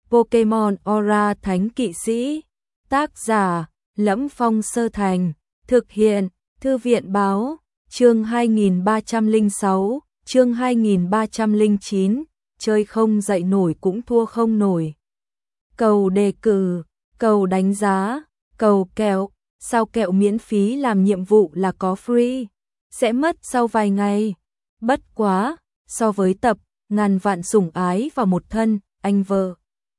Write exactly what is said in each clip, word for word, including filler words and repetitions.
Pokemon Aura Thánh Kỵ Sĩ. Tác giả: Lẫm Phong Sơ Thành. Thực hiện: Thư viện báo. Chương hai nghìn ba trăm lẻ sáu, chương hai nghìn ba trăm lẻ chín. Chơi không dậy nổi cũng thua không nổi. Cầu đề cử, cầu đánh giá, cầu kẹo. Sao kẹo miễn phí làm nhiệm vụ là có free, sẽ mất sau vài ngày. Bất quá, so với tập ngàn vạn sủng ái vào một thân, anh vợ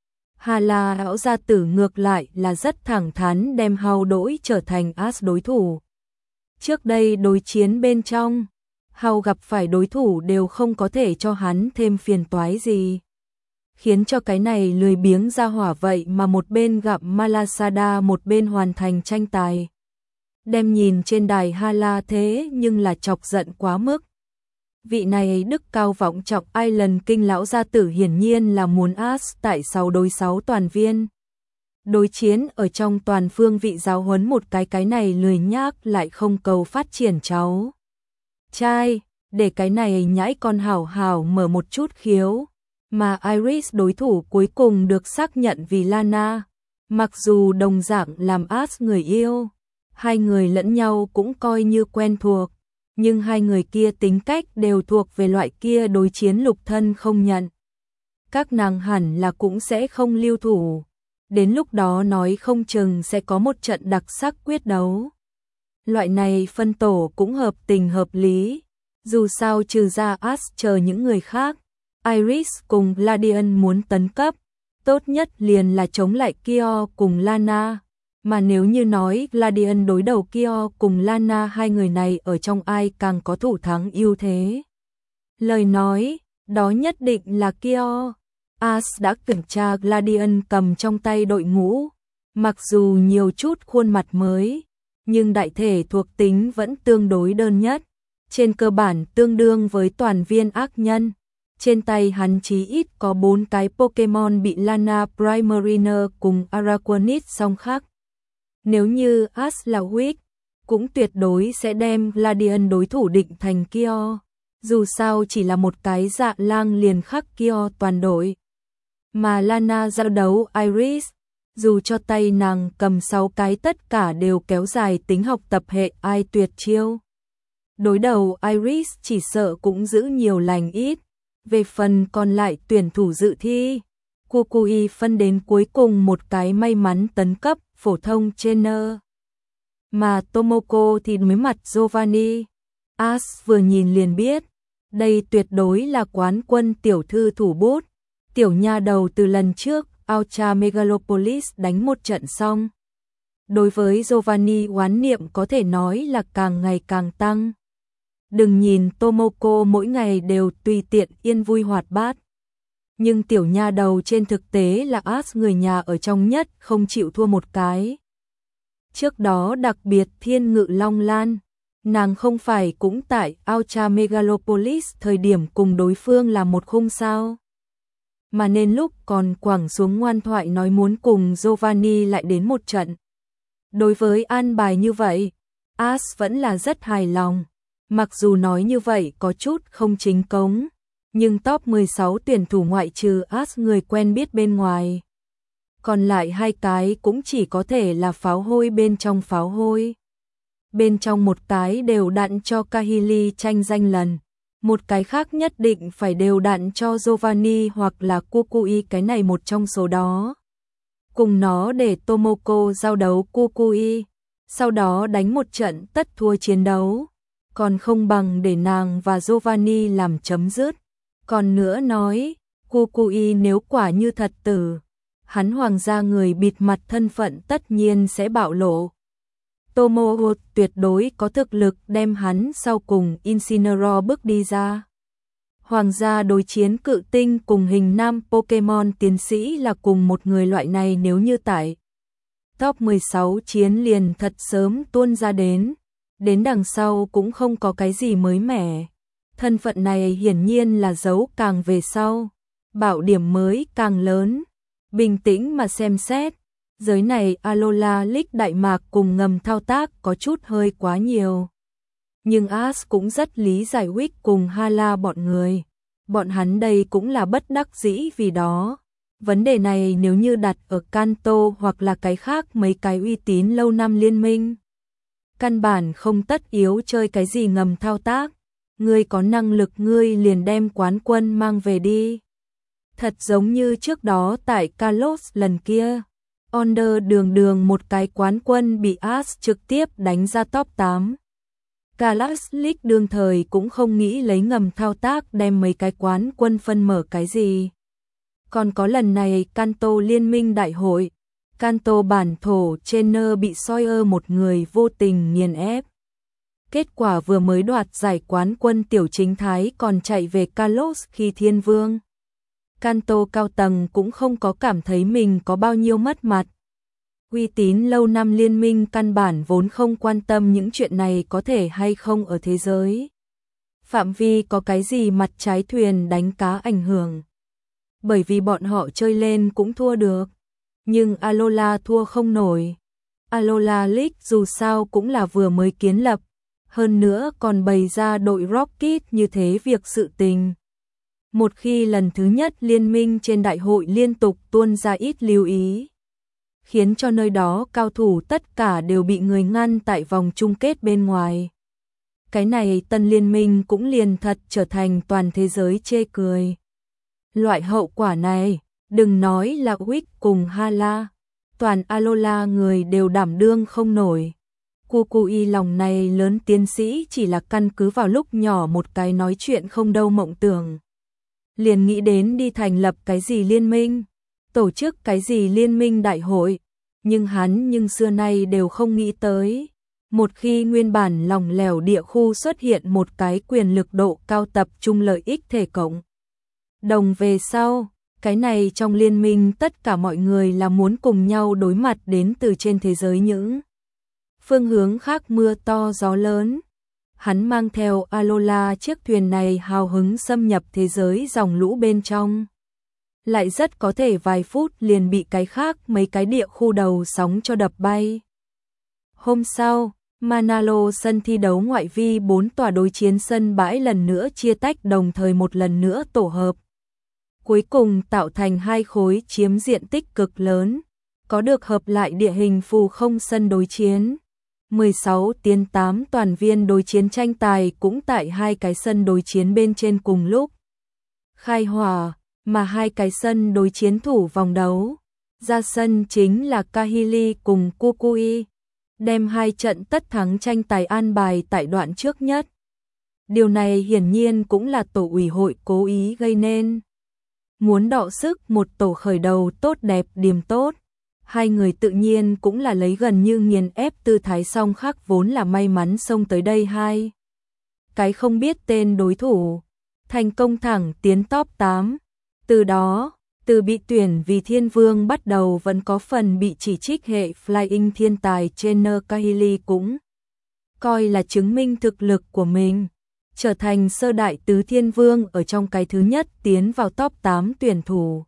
Hala lão gia tử ngược lại là rất thẳng thắn đem Hao Đỗi trở thành Ash đối thủ. Trước đây đối chiến bên trong, Hao gặp phải đối thủ đều không có thể cho hắn thêm phiền toái gì, khiến cho cái này lười biếng ra hỏa vậy mà một bên gặp Malasada một bên hoàn thành tranh tài. Đem nhìn trên đài Hala thế nhưng là chọc giận quá mức. Vị này đức cao vọng trọng Island King lão gia tử hiển nhiên là muốn Ash tại sáu đối sáu toàn viên. Đối chiến ở trong toàn phương vị giáo huấn một cái cái này lười nhác lại không cầu phát triển cháu trai, để cái này nhãi con hảo hảo mở một chút khiếu. Mà Iris đối thủ cuối cùng được xác nhận vì Lana. Mặc dù đồng dạng làm Ash người yêu, hai người lẫn nhau cũng coi như quen thuộc, nhưng hai người kia tính cách đều thuộc về loại kia đối chiến lục thân không nhận. Các nàng hẳn là cũng sẽ không lưu thủ. Đến lúc đó nói không chừng sẽ có một trận đặc sắc quyết đấu. Loại này phân tổ cũng hợp tình hợp lý. Dù sao trừ ra Ash chờ những người khác, Iris cùng Gladion muốn tấn cấp, tốt nhất liền là chống lại Kyo cùng Lana. Mà nếu như nói Gladion đối đầu Kyo cùng Lana, hai người này ở trong ai càng có thủ thắng ưu thế, lời nói, đó nhất định là Kyo. Ash đã kiểm tra Gladion cầm trong tay đội ngũ, mặc dù nhiều chút khuôn mặt mới, nhưng đại thể thuộc tính vẫn tương đối đơn nhất, trên cơ bản tương đương với toàn viên ác nhân. Trên tay hắn chí ít có bốn cái Pokemon bị Lana Primarina cùng Araquanid song khắc. Nếu như Ash là weak, cũng tuyệt đối sẽ đem Gladion đối thủ định thành Kyo. Dù sao chỉ là một cái dạ lang liền khắc Kyo toàn đội. Mà Lana giao đấu Iris, dù cho tay nàng cầm sáu cái tất cả đều kéo dài tính học tập hệ ai tuyệt chiêu. Đối đầu Iris chỉ sợ cũng giữ nhiều lành ít. Về phần còn lại tuyển thủ dự thi, Kukui phân đến cuối cùng một cái may mắn tấn cấp phổ thông trainer. Mà Tomoko thì đối mặt Giovanni. Ash vừa nhìn liền biết, đây tuyệt đối là quán quân tiểu thư thủ bút. Tiểu nha đầu từ lần trước Ultra Megalopolis đánh một trận xong. Đối với Giovanni oán niệm có thể nói là càng ngày càng tăng. Đừng nhìn Tomoko mỗi ngày đều tùy tiện yên vui hoạt bát, nhưng tiểu nha đầu trên thực tế là Ash người nhà ở trong nhất không chịu thua một cái. Trước đó đặc biệt Thiên Ngự Long Lan, nàng không phải cũng tại Ultra Megalopolis thời điểm cùng đối phương là một khung sao. Mà nên lúc còn quẳng xuống ngoan thoại nói muốn cùng Giovanni lại đến một trận. Đối với an bài như vậy, Ash vẫn là rất hài lòng. Mặc dù nói như vậy có chút không chính cống, nhưng top mười sáu tuyển thủ ngoại trừ Ash người quen biết bên ngoài, còn lại hai cái cũng chỉ có thể là pháo hôi bên trong pháo hôi. Bên trong một cái đều đặn cho Kahili tranh danh lần, một cái khác nhất định phải đều đặn cho Giovanni hoặc là Kukui, cái này một trong số đó. Cùng nó để Tomoko giao đấu Kukui, sau đó đánh một trận tất thua chiến đấu. Còn không bằng để nàng và Giovanni làm chấm dứt. Còn nữa nói, Kukui nếu quả như thật tử, hắn hoàng gia người bịt mặt thân phận tất nhiên sẽ bạo lộ. Tomoho tuyệt đối có thực lực đem hắn sau cùng Incineroar bước đi ra. Hoàng gia đối chiến cự tinh cùng hình nam Pokemon tiến sĩ là cùng một người, loại này nếu như tại top mười sáu chiến liền thật sớm tuôn ra đến. Đến đằng sau cũng không có cái gì mới mẻ. Thân phận này hiển nhiên là giấu càng về sau, bảo điểm mới càng lớn. Bình tĩnh mà xem xét, giới này Alola League Đại Mạc cùng ngầm thao tác có chút hơi quá nhiều. Nhưng Ash cũng rất lý giải Wick cùng Hala bọn người. Bọn hắn đây cũng là bất đắc dĩ vì đó. Vấn đề này nếu như đặt ở Kanto hoặc là cái khác mấy cái uy tín lâu năm liên minh, căn bản không tất yếu chơi cái gì ngầm thao tác, ngươi có năng lực ngươi liền đem quán quân mang về đi. Thật giống như trước đó tại Carlos lần kia, Onder đường đường một cái quán quân bị As trực tiếp đánh ra top tám. Carlos League đương thời cũng không nghĩ lấy ngầm thao tác đem mấy cái quán quân phân mở cái gì. Còn có lần này Kanto liên minh đại hội, Kanto bản thổ trainer bị Sawyer một người vô tình nghiền ép. Kết quả vừa mới đoạt giải quán quân tiểu chính thái còn chạy về Carlos khi thiên vương. Kanto cao tầng cũng không có cảm thấy mình có bao nhiêu mất mặt. Uy tín lâu năm liên minh căn bản vốn không quan tâm những chuyện này có thể hay không ở thế giới. Phạm vi có cái gì mặt trái thuyền đánh cá ảnh hưởng. Bởi vì bọn họ chơi lên cũng thua được. Nhưng Alola thua không nổi. Alola League dù sao cũng là vừa mới kiến lập. Hơn nữa còn bày ra đội Rocket như thế việc sự tình. Một khi lần thứ nhất liên minh trên đại hội liên tục tuôn ra ít lưu ý, khiến cho nơi đó cao thủ tất cả đều bị người ngăn tại vòng chung kết bên ngoài. Cái này tân liên minh cũng liền thật trở thành toàn thế giới chê cười. Loại hậu quả này, đừng nói là Wick cùng Hala, toàn Alola người đều đảm đương không nổi. Kukui lòng này lớn tiến sĩ chỉ là căn cứ vào lúc nhỏ một cái nói chuyện không đâu mộng tưởng. Liền nghĩ đến đi thành lập cái gì liên minh, tổ chức cái gì liên minh đại hội, nhưng hắn nhưng xưa nay đều không nghĩ tới. Một khi nguyên bản lỏng lẻo địa khu xuất hiện một cái quyền lực độ cao tập trung lợi ích thể cộng đồng về sau, cái này trong liên minh tất cả mọi người là muốn cùng nhau đối mặt đến từ trên thế giới những phương hướng khác mưa to gió lớn. Hắn mang theo Alola chiếc thuyền này hào hứng xâm nhập thế giới dòng lũ bên trong. Lại rất có thể vài phút liền bị cái khác mấy cái địa khu đầu sóng cho đập bay. Hôm sau, Manalo sân thi đấu ngoại vi bốn tòa đối chiến sân bãi lần nữa chia tách đồng thời một lần nữa tổ hợp. Cuối cùng tạo thành hai khối chiếm diện tích cực lớn, có được hợp lại địa hình phù không sân đối chiến. mười sáu tiến tám toàn viên đối chiến tranh tài cũng tại hai cái sân đối chiến bên trên cùng lúc khai hỏa, mà hai cái sân đối chiến thủ vòng đấu. Ra sân chính là Kahili cùng Kukui, đem hai trận tất thắng tranh tài an bài tại đoạn trước nhất. Điều này hiển nhiên cũng là tổ ủy hội cố ý gây nên. Muốn đọ sức một tổ khởi đầu tốt đẹp điểm tốt. Hai người tự nhiên cũng là lấy gần như nghiền ép tư thái song khác vốn là may mắn xông tới đây hai. Cái không biết tên đối thủ, thành công thẳng tiến top tám. Từ đó, từ bị tuyển vì thiên vương bắt đầu vẫn có phần bị chỉ trích hệ flying thiên tài trainer Kahili cũng coi là chứng minh thực lực của mình. Trở thành sơ đại tứ thiên vương ở trong cái thứ nhất tiến vào top tám tuyển thủ.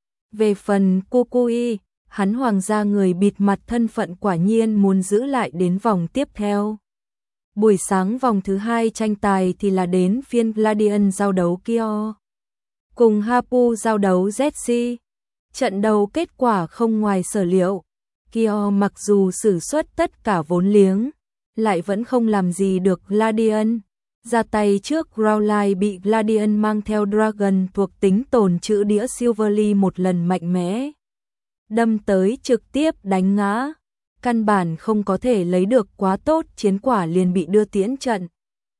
Về phần Kukui, hắn hoàng gia người bịt mặt thân phận quả nhiên muốn giữ lại đến vòng tiếp theo. Buổi sáng vòng thứ hai tranh tài thì là đến phiên Gladian giao đấu Kyo cùng Hapu giao đấu Zetsi. Trận đấu kết quả không ngoài sở liệu. Kyo mặc dù sử xuất tất cả vốn liếng, lại vẫn không làm gì được Gladian. Ra tay trước Growlithe bị Gladian mang theo Dragon thuộc tính tồn trữ đĩa Silverly một lần mạnh mẽ. Đâm tới trực tiếp đánh ngã. Căn bản không có thể lấy được quá tốt, chiến quả liền bị đưa tiễn trận.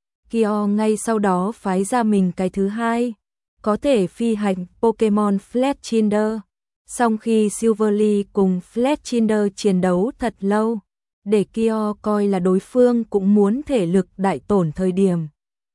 Kyo ngay sau đó phái ra mình cái thứ hai, có thể phi hành Pokemon Fletchinder. Song khi Silverly cùng Fletchinder chiến đấu thật lâu, để Kyo coi là đối phương cũng muốn thể lực đại tổn thời điểm.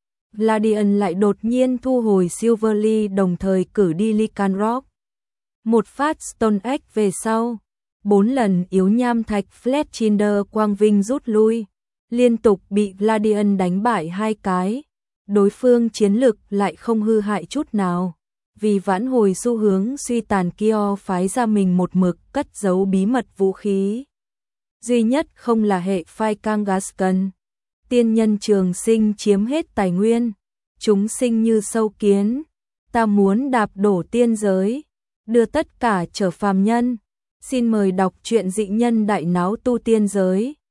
Gladian lại đột nhiên thu hồi Silverly đồng thời cử đi Lycanroc. Một phát Stone Egg về sau, bốn lần yếu nham thạch Fletchinder quang vinh rút lui, liên tục bị Gladian đánh bại hai cái. Đối phương chiến lực lại không hư hại chút nào. Vì vãn hồi xu hướng suy tàn, Kyo phái ra mình một mực cất giấu bí mật vũ khí. Duy nhất không là hệ phai Kangaskhan. Tiên nhân trường sinh chiếm hết tài nguyên, chúng sinh như sâu kiến, ta muốn đạp đổ tiên giới. đưa tất cả trở phàm nhân. Xin mời đọc truyện Dị nhân đại náo tu tiên giới.